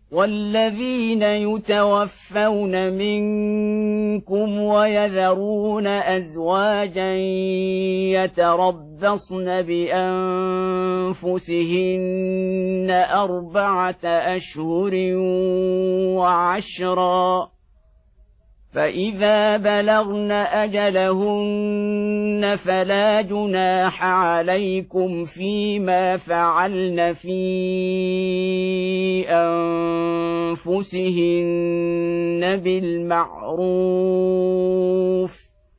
والذين يتوفون منكم ويذرون أزواجا يتربصن بأنفسهن 4 أشهر وعشرا، فإذا بلغن أجلهن فلا جناح عليكم فيما فعلن في أنفسهن بالمعروف،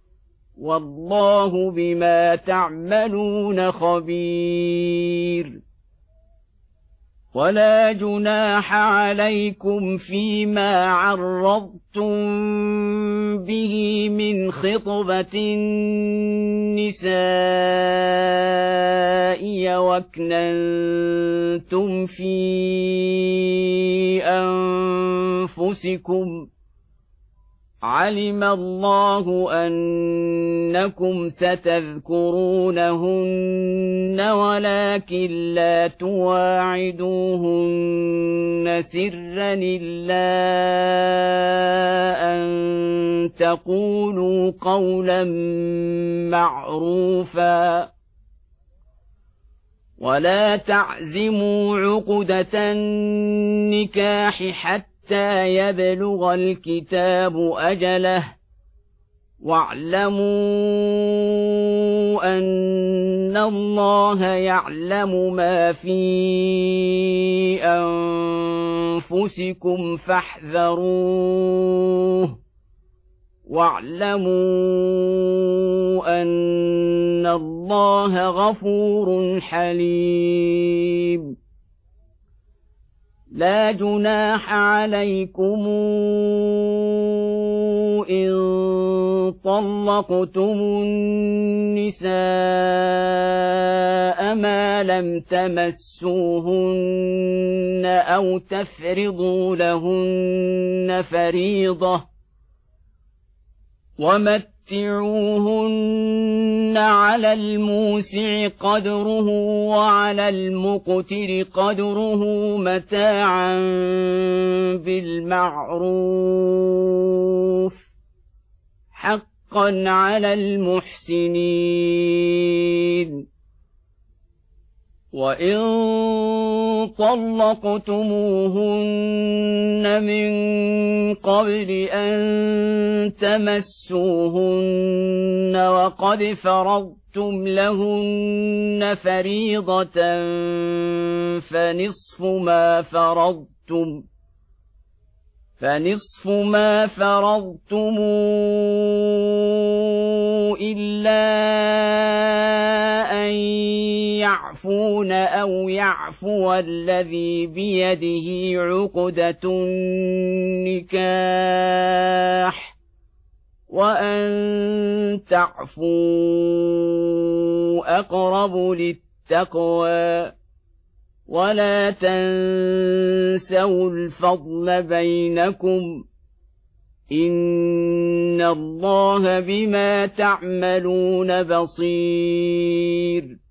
والله بما تعملون خبير. ولا جناح عليكم فيما عرضتم به من خطبة النساء وأكننتم في أنفسكم، علم الله أنكم ستذكرونهن ولكن لا تواعدوهن سرا إلا أن تقولوا قولا معروفا، ولا تعزموا عقدة النكاح حتى يبلغ الكتاب أجله، واعلموا أن الله يعلم ما في أنفسكم فاحذروه، واعلموا أن الله غفور حليم. لا جناح عليكم إن طلقتم النساء ما لم تمسوهن أو تفرضوا لهن فريضة، ومتعوهن على الموسع قدره وعلى المقتر قدره متاعا بالمعروف، حقا على المحسنين. وإن طلقتموهن من قبل أن تمسوهن وقد فرضتم لهن فريضة فنصف ما فرضتم إلا أن يعفون أو يعفو الذي بيده عقدة النكاح، وأن تعفوا أقرب للتقوى، ولا تنسوا الفضل بينكم، إن الله بما تعملون بصير.